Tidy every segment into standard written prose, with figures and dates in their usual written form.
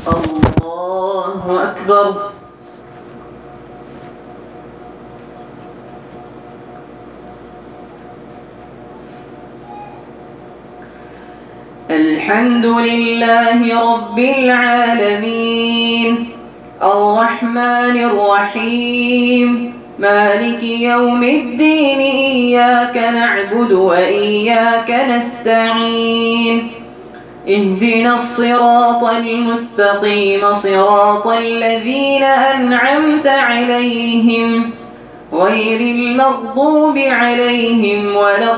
الله أكبر. الحمد لله رب العالمين الرحمن الرحيم مالك يوم الدين إياك نعبد وإياك نستعين اهدنا الصراط المستقيم صراط الذين أنعمت عليهم غير المغضوب عليهم ولا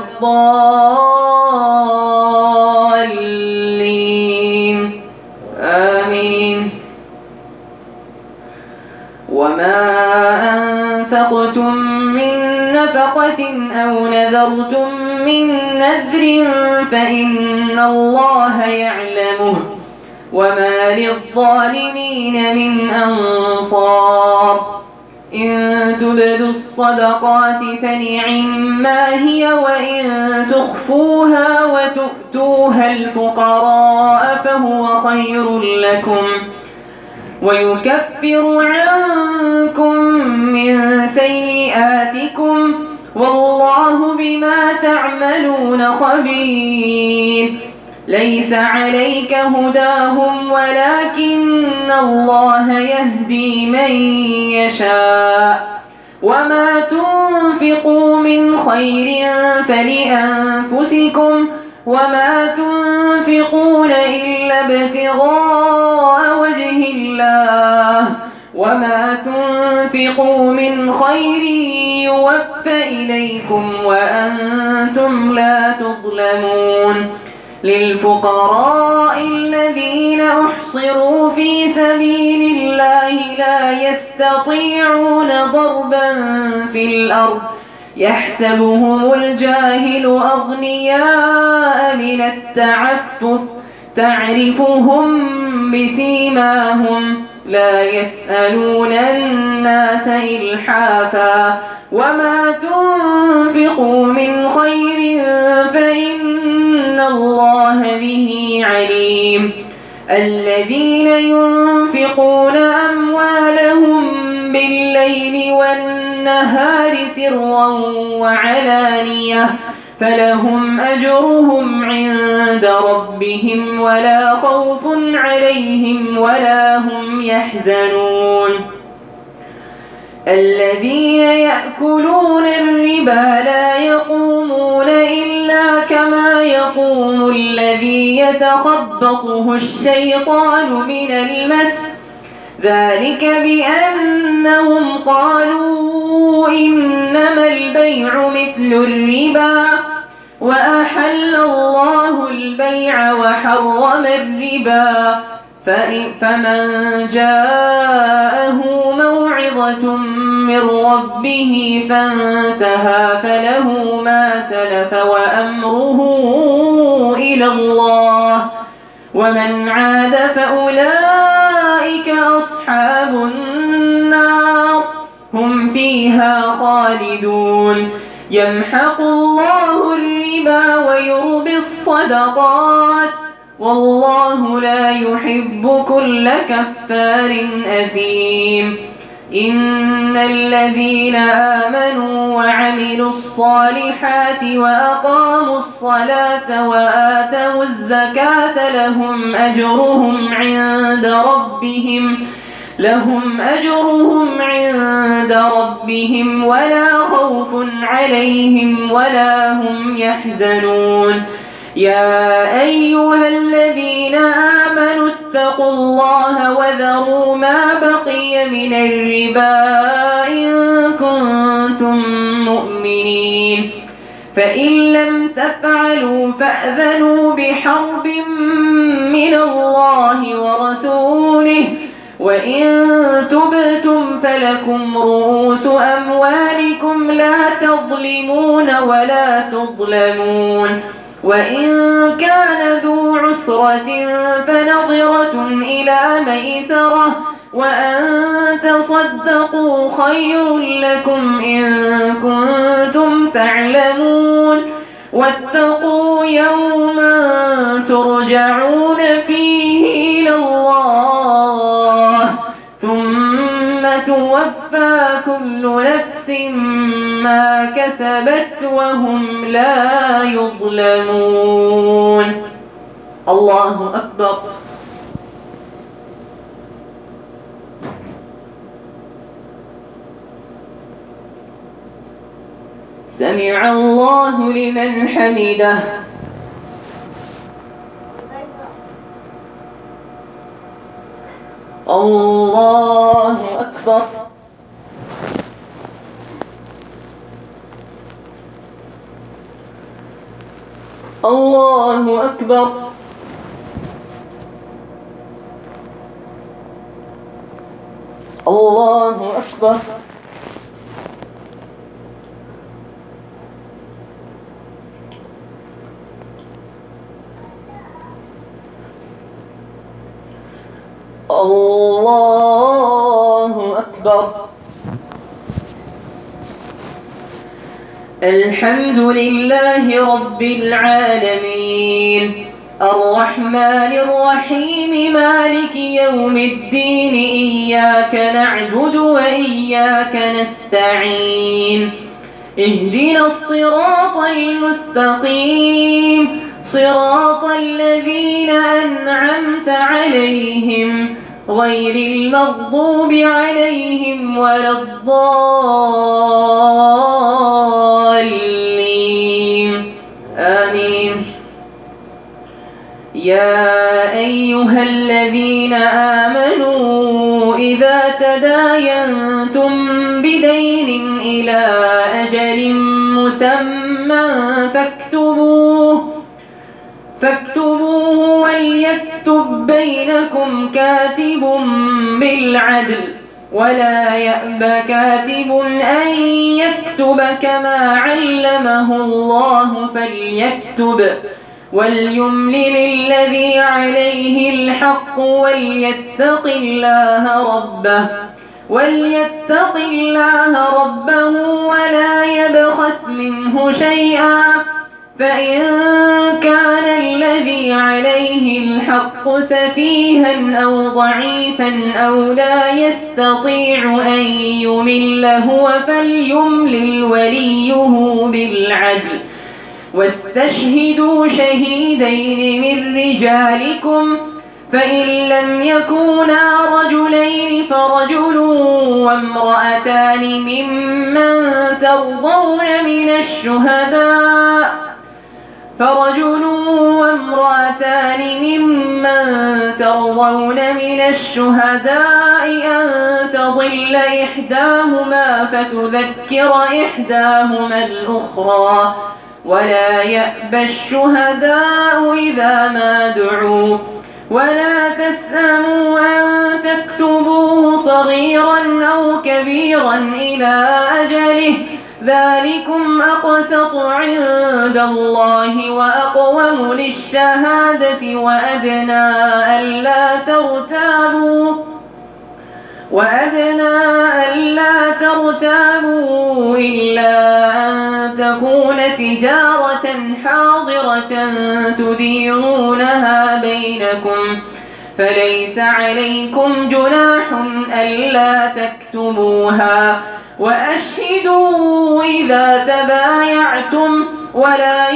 الضالين آمين. وما أنفقتم من نفقة أو نذرتم من نذر فإن الله يعلمه وما للظالمين من أنصار. إن تبدوا الصدقات فنعما هي وإن تخفوها وتؤتوها الفقراء فهو خير لكم ويكفر عنكم من سيئاتكم والله بما تعملون خبير. ليس عليك هداهم ولكن الله يهدي من يشاء وما تنفقوا من خير فلأنفسكم وما تنفقون إلا ابتغاء وجه الله وما تنفقوا من خير يوفى إليكم وأنتم لا تظلمون. للفقراء الذين أحصروا في سبيل الله لا يستطيعون ضربا في الأرض يحسبهم الجاهل أغنياء من التعفف تعرفهم بسيماهم لا يسألون الناس إلحافا وما تنفقوا من خير فإن الله به عليم. الذين ينفقون أموالهم بالليل والنهار سرا وعلانية فلهم أجرهم عند ربهم ولا خوف عليهم ولا هم يحزنون. الذين يأكلون الربا لا يقومون إلا كما يقوم الذي يتخبطه الشيطان من المس ذلك بأنهم قالوا إنما البيع مثل الربا وأحل الله البيع وحرم الربا فمن جاءه موعظة من ربه فانتهى فله ما سلف وأمره إلى الله ومن عاد فأولئك أصحاب النار هم فيها خالدون. يمحق الله الربا ويربي الصدقات والله لا يحب كل كفار أثيم. إن الذين آمنوا وعملوا الصالحات وأقاموا الصلاة وآتوا الزكاة لهم أجرهم عند ربهم ولا خوف عليهم ولا هم يحزنون. يا أيها الذين آمنوا اتقوا الله وذروا ما بقي من الربا إن كنتم مؤمنين فإن لم تفعلوا فأذنوا بحرب من الله ورسوله وإن تبتم فلكم رؤوس أموالكم لا تظلمون ولا تظلمون. وإن كان ذو عسرة فنظرة إلى ميسرة وأن تصدقوا خير لكم إن كنتم تعلمون. واتقوا يوما ترجعون فيه إلى الله وتوفى كل نفس ما كسبت وهم لا يظلمون. الله أكبر. سمع الله لمن حمده. الله أكبر. الله أكبر. الله أكبر. الله أكبر. الحمد لله رب العالمين الرحمن الرحيم مالك يوم الدين إياك نعبد وإياك نستعين اهدنا الصراط المستقيم صراط الذين أنعمت عليهم غير المغضوب عليهم ولا الضالين آمين. يا أيها الذين آمنوا إذا تداينتم بدين إلى أجل مسمى فاكتبوه وليكتب بينكم كاتب بالعدل ولا يأب كاتب أن يكتب كما علمه الله فليكتب وليملل الذي عليه الحق وليتق الله ربه ولا يبخس منه شيئا فإن كان الذي عليه الحق سفيها أو ضعيفا أو لا يستطيع أن يمل هو فليملل وليه بالعدل واستشهدوا شهيدين من رجالكم فإن لم يكونا رجلين فرجل وامرأتان ممن ترضون من الشهداء أن تضل إحداهما فتذكر إحداهما الأخرى ولا يأبى الشهداء إذا ما دعوا ولا تسأموا أن تكتبوه صغيرا أو كبيرا إلى أجله ذلكم أقسط عند الله وأقوم للشهادة وأدنى ألا ترتابوا إلا أن تكون تجارة حاضرة تديرونها بينكم فليس عليكم جناح ألا تكتموها وأشهدوا إذا تبايعتم ولا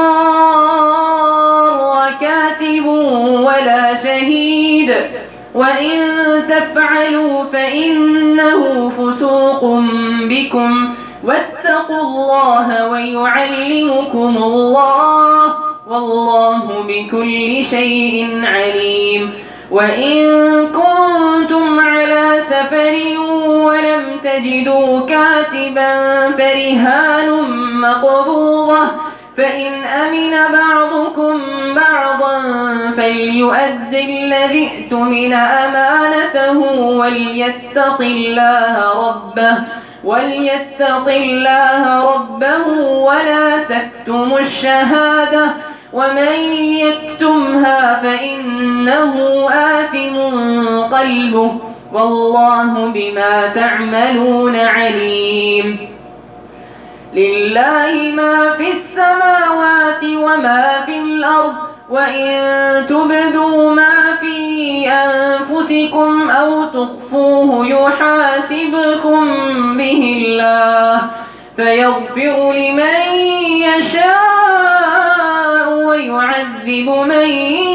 يضار كاتب ولا شهيد وإن تفعلوا فإنه فسوق بكم واتقوا الله ويعلمكم الله والله بكل شيء عليم. وإن كنتم على سفر ولم تجدوا كاتبا فرهان مقبوضة فإن أمن بعضكم بعضا فليؤد الذي اؤتمن أمانته وليتق الله ربه ولا تكتموا الشهادة ومن يكتمها فإنه آثم قلبه والله بما تعملون عليم. لله ما في السماوات وما في الأرض وإن تبدوا ما في أنفسكم أو تخفوه يحاسبكم فيغفر لمن يشاء ويعذب من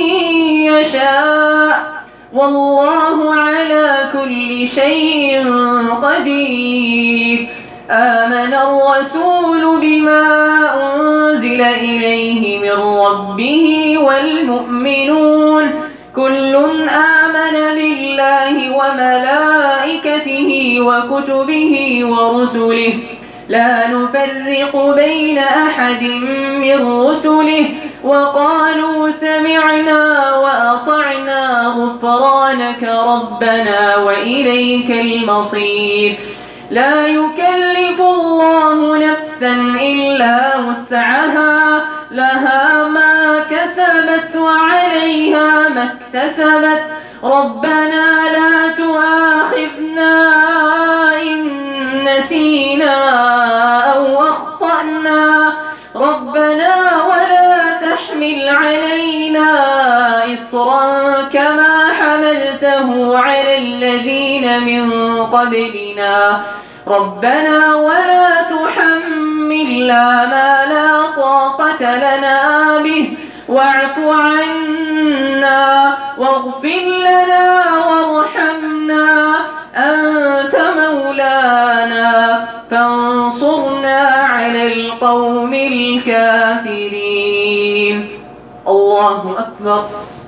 يشاء والله على كل شيء قدير. آمن الرسول بما أنزل إليه من ربه والمؤمنون كل آمن بالله وملائكته وكتبه ورسله لا نفرق بين أحد من رسله وقالوا سمعنا وأطعنا غفرانك ربنا وإليك المصير. لا يكلف الله نفسا إلا وسعها لها ما كسبت وعليها ما اكتسبت ربنا لا تؤاخذنا إن نسينا أو أخطأنا ربنا ولا تحمل علينا إصرا كما حملته على الذين من قبلنا ربنا ولا تحملنا ما لا طاقة لنا به واعف عنا واغفر لنا وارحمنا أنت مولانا فانصرنا على القوم الكافرين. الله أكبر.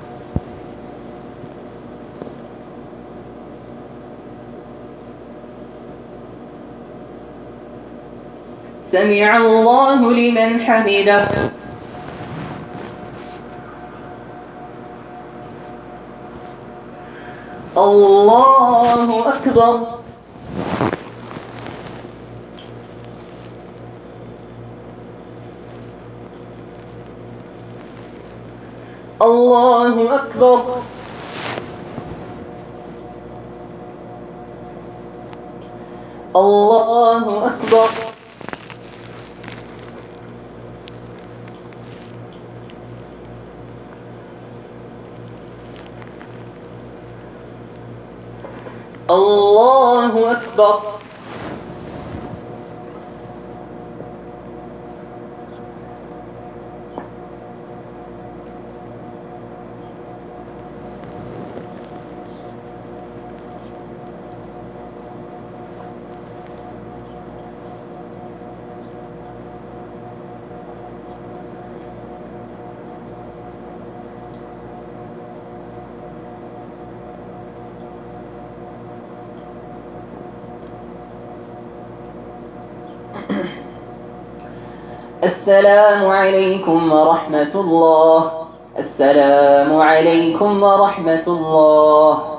سمع الله لمن حمده. الله أكبر. الله أكبر. الله أكبر. الله أكبر. السلام عليكم ورحمة الله. السلام عليكم ورحمة الله.